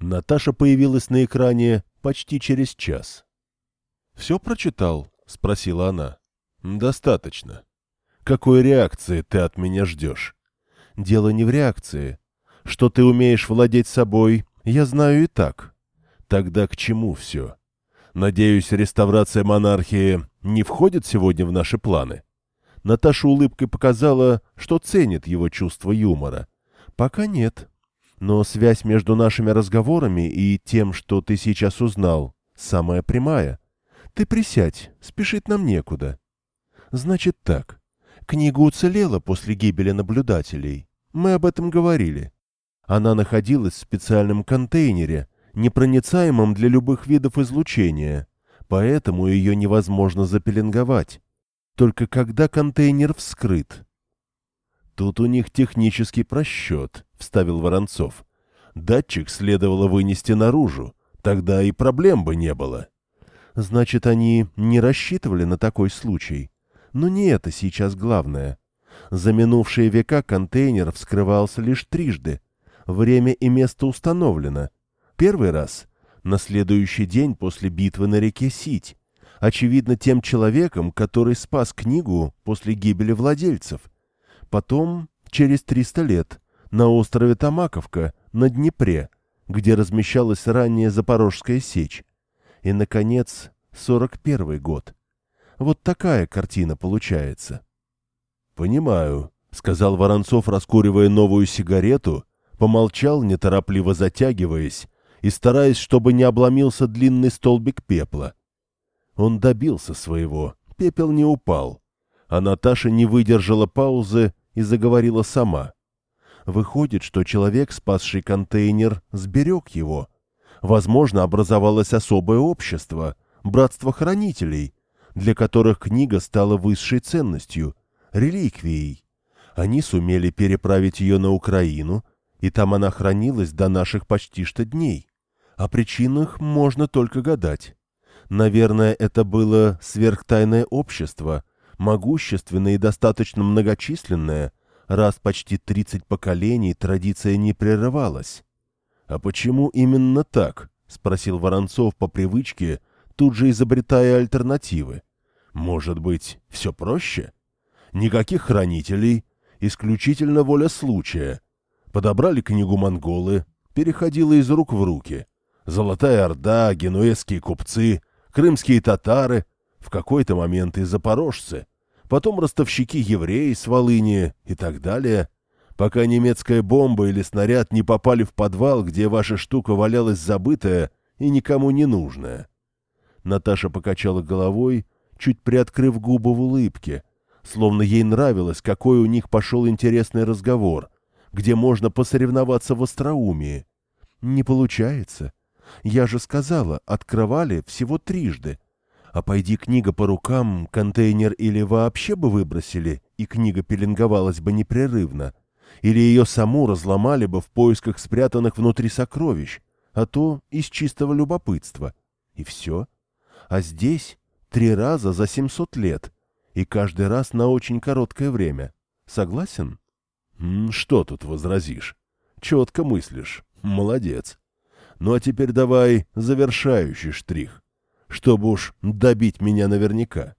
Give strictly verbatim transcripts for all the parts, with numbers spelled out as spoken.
Наташа появилась на экране почти через час. «Все прочитал?» — спросила она. «Достаточно. Какой реакции ты от меня ждешь?» «Дело не в реакции. Что ты умеешь владеть собой, я знаю и так. Тогда к чему все? Надеюсь, реставрация монархии не входит сегодня в наши планы?» Наташа улыбкой показала, что ценит его чувство юмора. «Пока нет. Но связь между нашими разговорами и тем, что ты сейчас узнал, самая прямая. Ты присядь, спешить нам некуда». «Значит так. Книга уцелела после гибели наблюдателей. Мы об этом говорили. Она находилась в специальном контейнере, непроницаемом для любых видов излучения, поэтому ее невозможно запеленговать. Только когда контейнер вскрыт». «Тут у них технический просчет», — вставил Воронцов. «Датчик следовало вынести наружу, тогда и проблем бы не было». «Значит, они не рассчитывали на такой случай. Но не это сейчас главное. За минувшие века контейнер вскрывался лишь трижды. Время и место установлено. Первый раз — на следующий день после битвы на реке Сить. Очевидно, тем человеком, который спас книгу после гибели владельцев. Потом, через триста лет, на острове Тамаковка, на Днепре, где размещалась ранняя Запорожская сечь. И, наконец, сорок первый год. Вот такая картина получается. «Понимаю», — сказал Воронцов, раскуривая новую сигарету, помолчал, неторопливо затягиваясь, и стараясь, чтобы не обломился длинный столбик пепла. Он добился своего, пепел не упал, а Наташа не выдержала паузы и заговорила сама. Выходит, что человек, спасший контейнер, сберег его. Возможно, образовалось особое общество, братство хранителей, для которых книга стала высшей ценностью, реликвией. Они сумели переправить ее на Украину, и там она хранилась до наших почти что дней. О причинах можно только гадать. Наверное, это было сверхтайное общество, могущественное и достаточно многочисленное, раз почти тридцать поколений традиция не прерывалась. «А почему именно так?» — спросил Воронцов по привычке, тут же изобретая альтернативы. «Может быть, все проще? Никаких хранителей, исключительно воля случая. Подобрали книгу монголы, переходила из рук в руки. Золотая Орда, генуэзские купцы, крымские татары, в какой-то момент и запорожцы, потом ростовщики-евреи с Волыни и так далее, пока немецкая бомба или снаряд не попали в подвал, где ваша штука валялась забытая и никому не нужная». Наташа покачала головой, чуть приоткрыв губы в улыбке, словно ей нравилось, какой у них пошел интересный разговор, где можно посоревноваться в остроумии. «Не получается. Я же сказала, открывали всего трижды. А пойди книга по рукам, контейнер или вообще бы выбросили, и книга пеленговалась бы непрерывно, или ее саму разломали бы в поисках спрятанных внутри сокровищ, а то из чистого любопытства. И все. А здесь три раза за семьсот лет, и каждый раз на очень короткое время. Согласен?» «Что тут возразишь? Четко мыслишь. Молодец. Ну а теперь давай завершающий штрих, чтобы уж добить меня наверняка».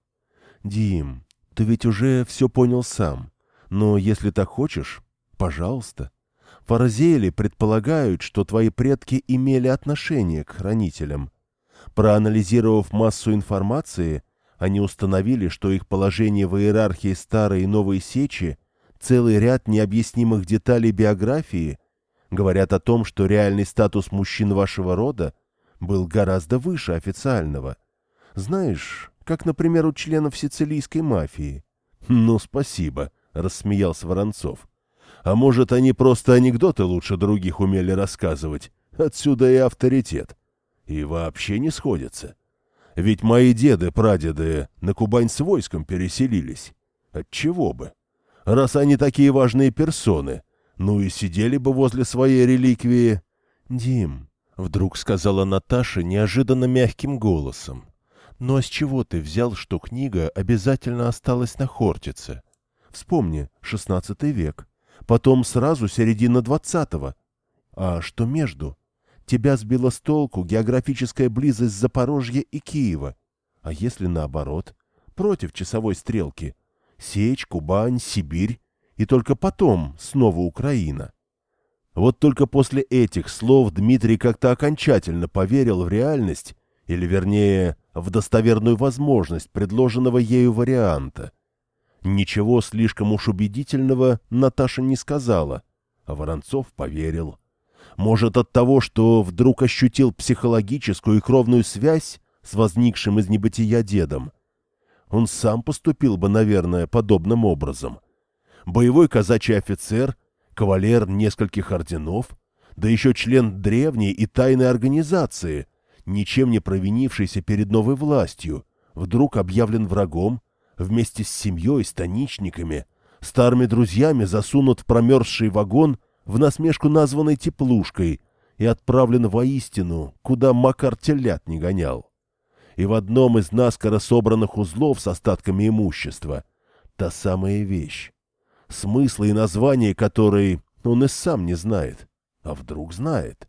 «Дим, ты ведь уже все понял сам. Но если так хочешь, пожалуйста. Фарзели предполагают, что твои предки имели отношение к хранителям. Проанализировав массу информации, они установили, что их положение в иерархии старой и новой сечи, целый ряд необъяснимых деталей биографии говорят о том, что реальный статус мужчин вашего рода был гораздо выше официального. Знаешь, как, например, у членов сицилийской мафии». «Ну, спасибо», — рассмеялся Воронцов. «А может, они просто анекдоты лучше других умели рассказывать? Отсюда и авторитет. И вообще не сходятся. Ведь мои деды-прадеды на Кубань с войском переселились. Отчего бы? Раз они такие важные персоны, ну и сидели бы возле своей реликвии». «Дим», — вдруг сказала Наташа неожиданно мягким голосом, «ну а с чего ты взял, что книга обязательно осталась на Хортице? Вспомни, шестнадцатый век, потом сразу середина двадцатого. А что между? тебя сбила с толку географическая близость Запорожья и Киева. А если наоборот, против часовой стрелки? Сечь, Кубань, Сибирь и только потом снова Украина. Вот только после этих слов Дмитрий как-то окончательно поверил в реальность, или, вернее, в достоверную возможность предложенного ею варианта. Ничего слишком уж убедительного Наташа не сказала, а Воронцов поверил. Может, от того, что вдруг ощутил психологическую и кровную связь с возникшим из небытия дедом. Он сам поступил бы, наверное, подобным образом. Боевой казачий офицер, кавалер нескольких орденов, да еще член древней и тайной организации, ничем не провинившийся перед новой властью, вдруг объявлен врагом, вместе с семьей, станичниками, старыми друзьями засунут в промерзший вагон в насмешку названной теплушкой и отправлен воистину, куда Макар телят не гонял. И в одном из наскоро собранных узлов с остатками имущества та самая вещь, смысла и название которой он и сам не знает, а вдруг знает,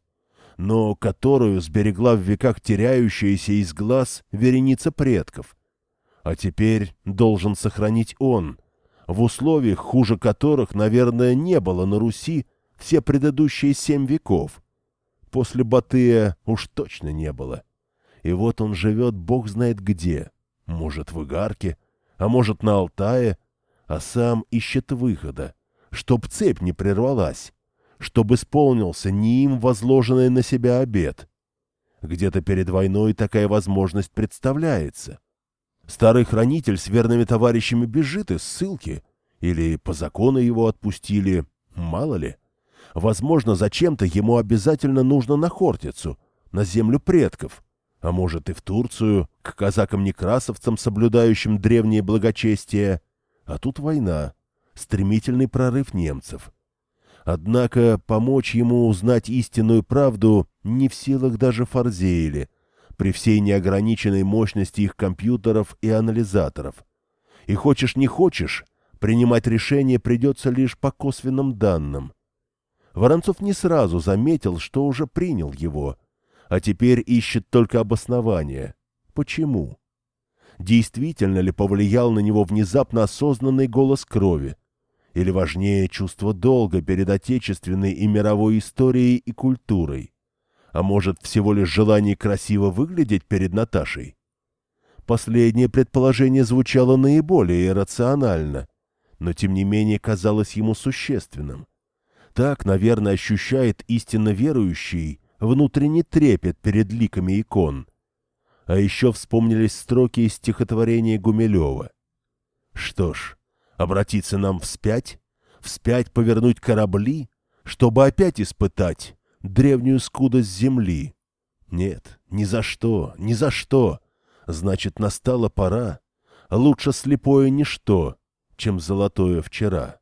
но которую сберегла в веках теряющаяся из глаз вереница предков, а теперь должен сохранить он, в условиях, хуже которых, наверное, не было на Руси все предыдущие семь веков. После Батыя уж точно не было. И вот он живет бог знает где, может, в Игарке, а может, на Алтае, а сам ищет выхода, чтоб цепь не прервалась, чтоб исполнился не им возложенный на себя обет. Где-то перед войной такая возможность представляется. Старый хранитель с верными товарищами бежит из ссылки, или по закону его отпустили, мало ли. Возможно, зачем-то ему обязательно нужно на Хортицу, на землю предков, а может и в Турцию, к казакам-некрасовцам, соблюдающим древнее благочестие. А тут война, стремительный прорыв немцев. Однако помочь ему узнать истинную правду не в силах даже фарзеили, при всей неограниченной мощности их компьютеров и анализаторов. И хочешь не хочешь, принимать решение придется лишь по косвенным данным. Воронцов не сразу заметил, что уже принял его, а теперь ищет только обоснование. Почему? Действительно ли повлиял на него внезапно осознанный голос крови? Или важнее чувство долга перед отечественной и мировой историей и культурой? А может, всего лишь желание красиво выглядеть перед Наташей? Последнее предположение звучало наиболее иррационально, но тем не менее казалось ему существенным. Так, наверное, ощущает истинно верующий внутренний трепет перед ликами икон. А еще вспомнились строки из стихотворения Гумилева. Что ж, обратиться нам вспять, вспять повернуть корабли, чтобы опять испытать древнюю скудость земли. Нет, ни за что, ни за что. Значит, настала пора. Лучше слепое ничто, чем золотое вчера.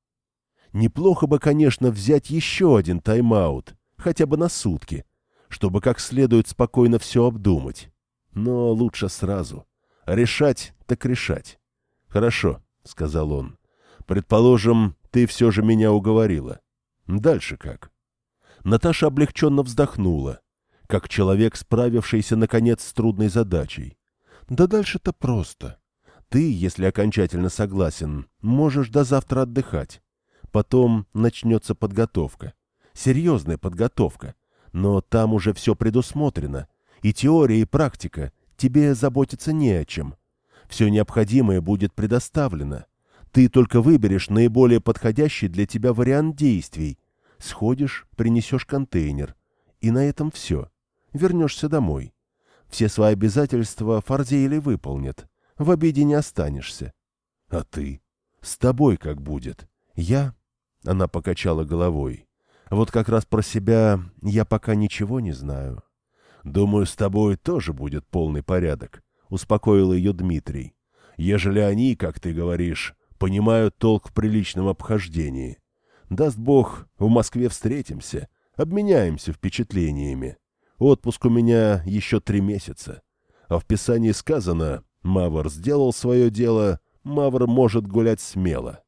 Неплохо бы, конечно, взять еще один тайм-аут, хотя бы на сутки, чтобы как следует спокойно все обдумать. Но лучше сразу. Решать так решать. Хорошо, — сказал он. Предположим, ты все же меня уговорила. Дальше как? Наташа облегченно вздохнула, как человек, справившийся, наконец, с трудной задачей. Да дальше-то просто. Ты, если окончательно согласен, можешь до завтра отдыхать. Потом начнется подготовка. Серьезная подготовка. Но там уже все предусмотрено. И теория, и практика. Тебе заботиться не о чем. Все необходимое будет предоставлено. Ты только выберешь наиболее подходящий для тебя вариант действий. Сходишь, принесешь контейнер. И на этом все. Вернешься домой. Все свои обязательства фарзеили выполнят. В обиде не останешься. А ты? С тобой как будет? Я? Она покачала головой. Вот как раз про себя я пока ничего не знаю. Думаю, с тобой тоже будет полный порядок, успокоил ее Дмитрий. Ежели они, как ты говоришь, понимают толк в приличном обхождении. Даст Бог, в Москве встретимся, обменяемся впечатлениями. Отпуск у меня еще три месяца. А в Писании сказано: «Мавр сделал свое дело, Мавр может гулять смело».